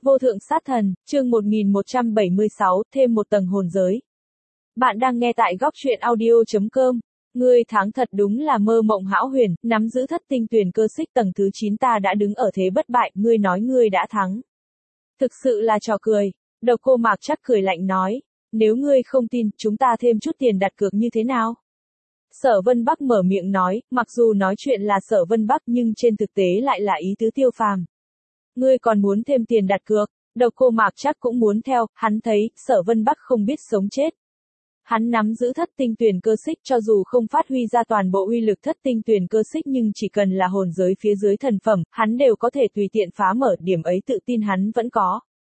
Vô thượng sát thần, chương 1176, thêm một tầng hồn giới. Bạn đang nghe tại góc truyện audio.com. Ngươi thắng thật đúng là mơ mộng hão huyền, nắm giữ thất tinh tuyền cơ xích tầng thứ 9 ta đã đứng ở thế bất bại, ngươi nói ngươi đã thắng. Thực sự là trò cười. Độc Cô Mạc chắc cười lạnh nói, nếu ngươi không tin, chúng ta thêm chút tiền đặt cược như thế nào? Sở Vân Bắc mở miệng nói, mặc dù nói chuyện là Sở Vân Bắc nhưng trên thực tế lại là ý tứ Tiêu Phàm. Ngươi còn muốn thêm tiền đặt cược? Độc Cô Mạc chắc cũng muốn theo, hắn thấy, Sở Vân Bắc không biết sống chết. Hắn nắm giữ thất tinh tuyền cơ xích cho dù không phát huy ra toàn bộ uy lực thất tinh tuyền cơ xích nhưng chỉ cần là hồn giới phía dưới thần phẩm, hắn đều có thể tùy tiện phá mở, điểm ấy tự tin hắn vẫn có.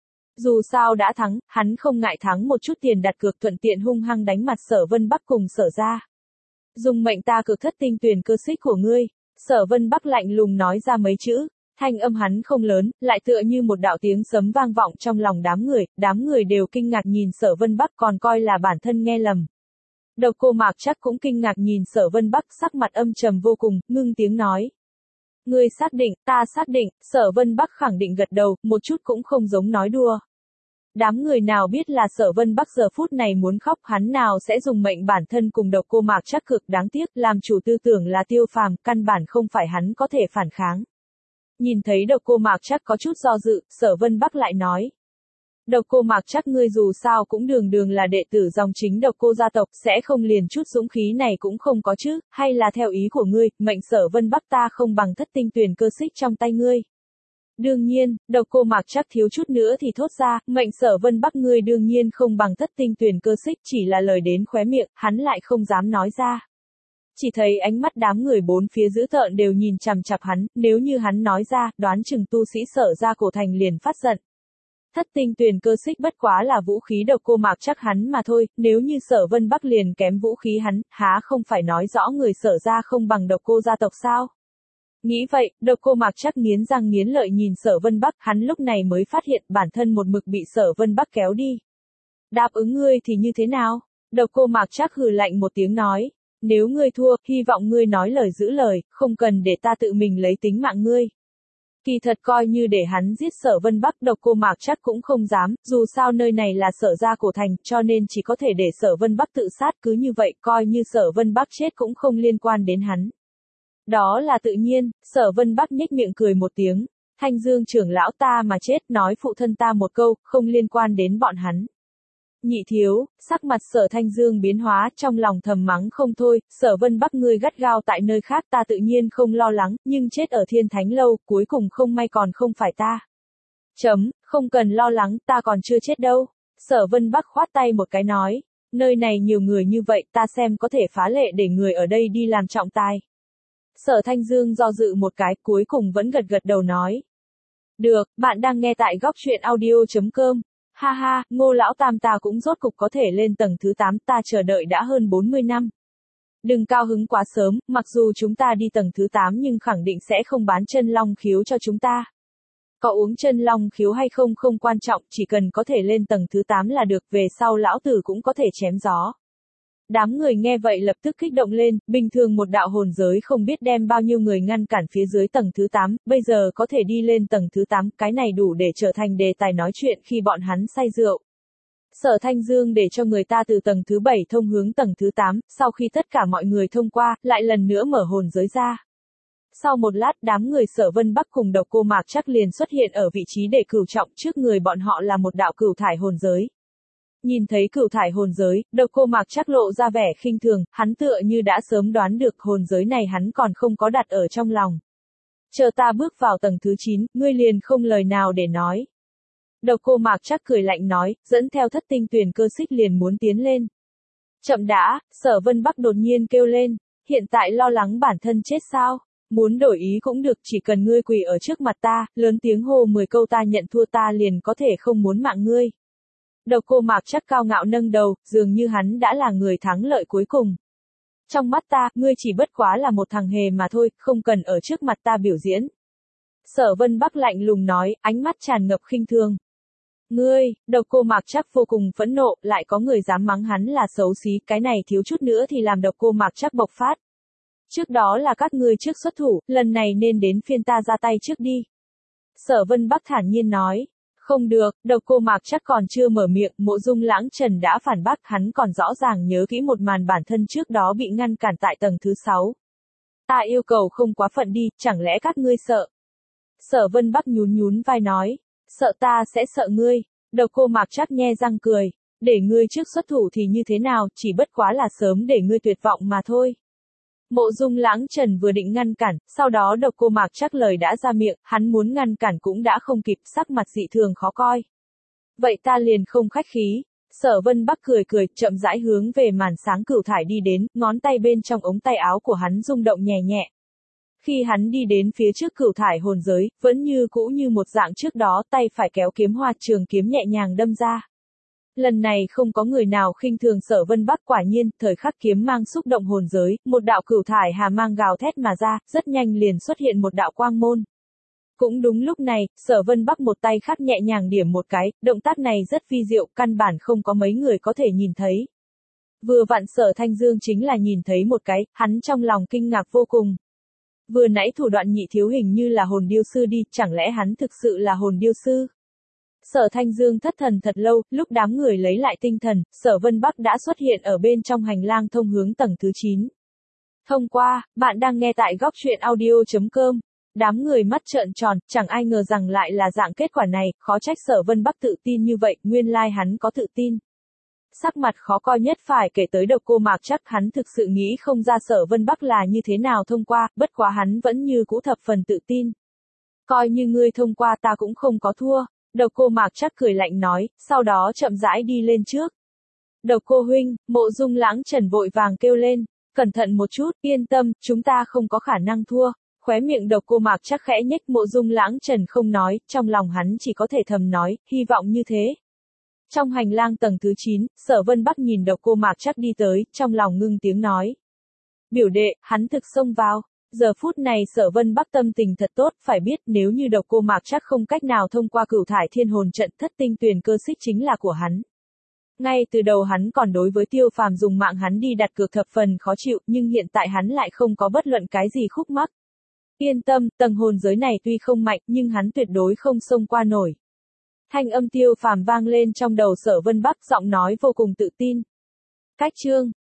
Dù sao đã thắng, hắn không ngại thắng một chút tiền đặt cược thuận tiện hung hăng đánh mặt Sở Vân Bắc cùng Sở gia. Dùng mệnh ta cược thất tinh tuyền cơ xích của ngươi. Sở Vân Bắc lạnh lùng nói ra mấy chữ. Thanh âm hắn không lớn, lại tựa như một đạo tiếng sấm vang vọng trong lòng đám người đều kinh ngạc nhìn Sở Vân Bắc còn coi là bản thân nghe lầm. Độc Cô Mạc chắc cũng kinh ngạc nhìn Sở Vân Bắc sắc mặt âm trầm vô cùng, ngưng tiếng nói. Ngươi xác định, ta xác định, Sở Vân Bắc khẳng định gật đầu, một chút cũng không giống nói đùa. Đám người nào biết là Sở Vân Bắc giờ phút này muốn khóc hắn nào sẽ dùng mệnh bản thân cùng Độc Cô Mạc chắc cực đáng tiếc làm chủ tư tưởng là Tiêu Phàm, căn bản không phải hắn có thể phản kháng. Nhìn thấy Độc Cô Mạc chắc có chút do dự, Sở Vân Bắc lại nói. Độc Cô Mạc chắc ngươi dù sao cũng đường là đệ tử dòng chính Độc Cô gia tộc, sẽ không liền chút dũng khí này cũng không có chứ, hay là theo ý của ngươi, mệnh Sở Vân Bắc ta không bằng thất tinh tuyền cơ xích trong tay ngươi. Đương nhiên, Độc Cô Mạc chắc thiếu chút nữa thì thốt ra, mệnh Sở Vân Bắc ngươi đương nhiên không bằng thất tinh tuyền cơ xích, chỉ là lời đến khóe miệng, hắn lại không dám nói ra. Chỉ thấy ánh mắt đám người bốn phía dữ tợn đều nhìn chằm chằm hắn, nếu như hắn nói ra, đoán chừng tu sĩ Sở gia cổ thành liền phát giận. Thất tinh tuyền cơ xích bất quá là vũ khí Độc Cô Mạc chắc hắn mà thôi, nếu như Sở Vân Bắc liền kém vũ khí hắn, há không phải nói rõ người Sở gia không bằng Độc Cô gia tộc sao? Nghĩ vậy, Độc Cô Mạc chắc nghiến răng nghiến lợi nhìn Sở Vân Bắc, hắn lúc này mới phát hiện bản thân một mực bị Sở Vân Bắc kéo đi. Đáp ứng ngươi thì như thế nào? Độc Cô Mạc chắc hừ lạnh một tiếng nói. Nếu ngươi thua, hy vọng ngươi nói lời giữ lời, không cần để ta tự mình lấy tính mạng ngươi. Kỳ thật coi như để hắn giết Sở Vân Bắc, Độc Cô Mạc chắc cũng không dám, dù sao nơi này là Sở gia cổ thành, cho nên chỉ có thể để Sở Vân Bắc tự sát, cứ như vậy, coi như Sở Vân Bắc chết cũng không liên quan đến hắn. Đó là tự nhiên, Sở Vân Bắc nhếch miệng cười một tiếng, Thanh Dương trưởng lão ta mà chết, nói phụ thân ta một câu, không liên quan đến bọn hắn. Nhị thiếu, sắc mặt Sở Thanh Dương biến hóa, trong lòng thầm mắng không thôi, Sở Vân Bắc ngươi gắt gao tại nơi khác ta tự nhiên không lo lắng, nhưng chết ở Thiên Thánh lâu, cuối cùng không may còn không phải ta. Không cần lo lắng, ta còn chưa chết đâu. Sở Vân Bắc khoát tay một cái nói, nơi này nhiều người như vậy, ta xem có thể phá lệ để người ở đây đi làm trọng tài. Sở Thanh Dương do dự một cái, cuối cùng vẫn gật đầu nói. Được, bạn đang nghe tại góc truyện audio.com. Ha ha, Ngô lão tam ta cũng rốt cục có thể lên tầng thứ 8, ta chờ đợi đã hơn 40 năm. Đừng cao hứng quá sớm, mặc dù chúng ta đi tầng thứ 8 nhưng khẳng định sẽ không bán chân long khiếu cho chúng ta. Có uống chân long khiếu hay không không quan trọng, chỉ cần có thể lên tầng thứ 8 là được, về sau lão tử cũng có thể chém gió. Đám người nghe vậy lập tức kích động lên, bình thường một đạo hồn giới không biết đem bao nhiêu người ngăn cản phía dưới tầng thứ 8, bây giờ có thể đi lên tầng thứ 8, cái này đủ để trở thành đề tài nói chuyện khi bọn hắn say rượu. Sở Thanh Dương để cho người ta từ tầng thứ 7 thông hướng tầng thứ 8, sau khi tất cả mọi người thông qua, lại lần nữa mở hồn giới ra. Sau một lát đám người Sở Vân Bắc cùng Độc Cô Mạc chắc liền xuất hiện ở vị trí để cửu trọng, trước người bọn họ là một đạo cửu thải hồn giới. Nhìn thấy cửu thải hồn giới, Độc Cô Mạc chắc lộ ra vẻ khinh thường, hắn tựa như đã sớm đoán được hồn giới này hắn còn không có đặt ở trong lòng. Chờ ta bước vào tầng thứ 9, ngươi liền không lời nào để nói. Độc Cô Mạc chắc cười lạnh nói, dẫn theo thất tinh tuyền cơ xích liền muốn tiến lên. Chậm đã, Sở Vân Bắc đột nhiên kêu lên, hiện tại lo lắng bản thân chết sao? Muốn đổi ý cũng được, chỉ cần ngươi quỳ ở trước mặt ta, lớn tiếng hô 10 câu ta nhận thua ta liền có thể không muốn mạng ngươi. Độc Cô Mạc chắc cao ngạo nâng đầu, dường như hắn đã là người thắng lợi cuối cùng. Trong mắt ta, ngươi chỉ bất quá là một thằng hề mà thôi, không cần ở trước mặt ta biểu diễn. Sở Vân Bắc lạnh lùng nói, ánh mắt tràn ngập khinh thường. Ngươi, Độc Cô Mạc chắc vô cùng phẫn nộ, lại có người dám mắng hắn là xấu xí, cái này thiếu chút nữa thì làm Độc Cô Mạc chắc bộc phát. Trước đó là các ngươi trước xuất thủ, lần này nên đến phiên ta ra tay trước đi. Sở Vân Bắc thản nhiên nói. Không được, Độc Cô Mạc chắc còn chưa mở miệng, Mộ Dung Lãng Trần đã phản bác, hắn còn rõ ràng nhớ kỹ một màn bản thân trước đó bị ngăn cản tại tầng thứ 6. Ta yêu cầu không quá phận đi, chẳng lẽ các ngươi sợ? Sở Vân Bắc nhún nhún vai nói, sợ ta sẽ sợ ngươi. Độc Cô Mạc chắc nhe răng cười, để ngươi trước xuất thủ thì như thế nào, chỉ bất quá là sớm để ngươi tuyệt vọng mà thôi. Mộ Dung Lãng Trần vừa định ngăn cản, sau đó Độc Cô Mạc chắc lời đã ra miệng, hắn muốn ngăn cản cũng đã không kịp, sắc mặt dị thường khó coi. Vậy ta liền không khách khí. Sở Vân Bắc cười cười, chậm rãi hướng về màn sáng cửu thải đi đến, ngón tay bên trong ống tay áo của hắn rung động nhẹ nhẹ. Khi hắn đi đến phía trước cửu thải hồn giới, vẫn như cũ như một dạng trước đó, tay phải kéo kiếm hoa trường kiếm nhẹ nhàng đâm ra. Lần này không có người nào khinh thường Sở Vân Bắc, quả nhiên, thời khắc kiếm mang xúc động hồn giới, một đạo cửu thải hà mang gào thét mà ra, rất nhanh liền xuất hiện một đạo quang môn. Cũng đúng lúc này, Sở Vân Bắc một tay khác nhẹ nhàng điểm một cái, động tác này rất vi diệu, căn bản không có mấy người có thể nhìn thấy. Vừa vặn Sở Thanh Dương chính là nhìn thấy một cái, hắn trong lòng kinh ngạc vô cùng. Vừa nãy thủ đoạn Nhị thiếu hình như là hồn điêu sư đi, chẳng lẽ hắn thực sự là hồn điêu sư? Sở Thanh Dương thất thần thật lâu, lúc đám người lấy lại tinh thần, Sở Vân Bắc đã xuất hiện ở bên trong hành lang thông hướng tầng thứ 9. Thông qua, bạn đang nghe tại góc truyện audio.com. Đám người mắt trợn tròn, chẳng ai ngờ rằng lại là dạng kết quả này, khó trách Sở Vân Bắc tự tin như vậy, nguyên lai hắn có tự tin. Sắc mặt khó coi nhất phải kể tới Độc Cô Mạc chắc, hắn thực sự nghĩ không ra Sở Vân Bắc là như thế nào thông qua, bất quá hắn vẫn như cũ thập phần tự tin. Coi như ngươi thông qua ta cũng không có thua. Độc Cô Mạc chắc cười lạnh nói, sau đó chậm rãi đi lên trước. Độc Cô huynh, Mộ Dung Lãng Trần vội vàng kêu lên, cẩn thận một chút, yên tâm, chúng ta không có khả năng thua. Khóe miệng Độc Cô Mạc chắc khẽ nhếch, Mộ Dung Lãng Trần không nói, trong lòng hắn chỉ có thể thầm nói, hy vọng như thế. Trong hành lang tầng thứ 9, Sở Vân Bắc nhìn Độc Cô Mạc chắc đi tới, trong lòng ngưng tiếng nói. Biểu đệ, hắn thực xông vào. Giờ phút này Sở Vân Bắc tâm tình thật tốt, phải biết nếu như Độc Cô Mạc chắc không cách nào thông qua cửu thải thiên hồn trận, thất tinh tuyền cơ xích chính là của hắn. Ngay từ đầu hắn còn đối với Tiêu Phàm dùng mạng hắn đi đặt cược thập phần khó chịu, nhưng hiện tại hắn lại không có bất luận cái gì khúc mắc. Yên tâm, tầng hồn giới này tuy không mạnh, nhưng hắn tuyệt đối không xông qua nổi. Thanh âm Tiêu Phàm vang lên trong đầu Sở Vân Bắc, giọng nói vô cùng tự tin. Cách chương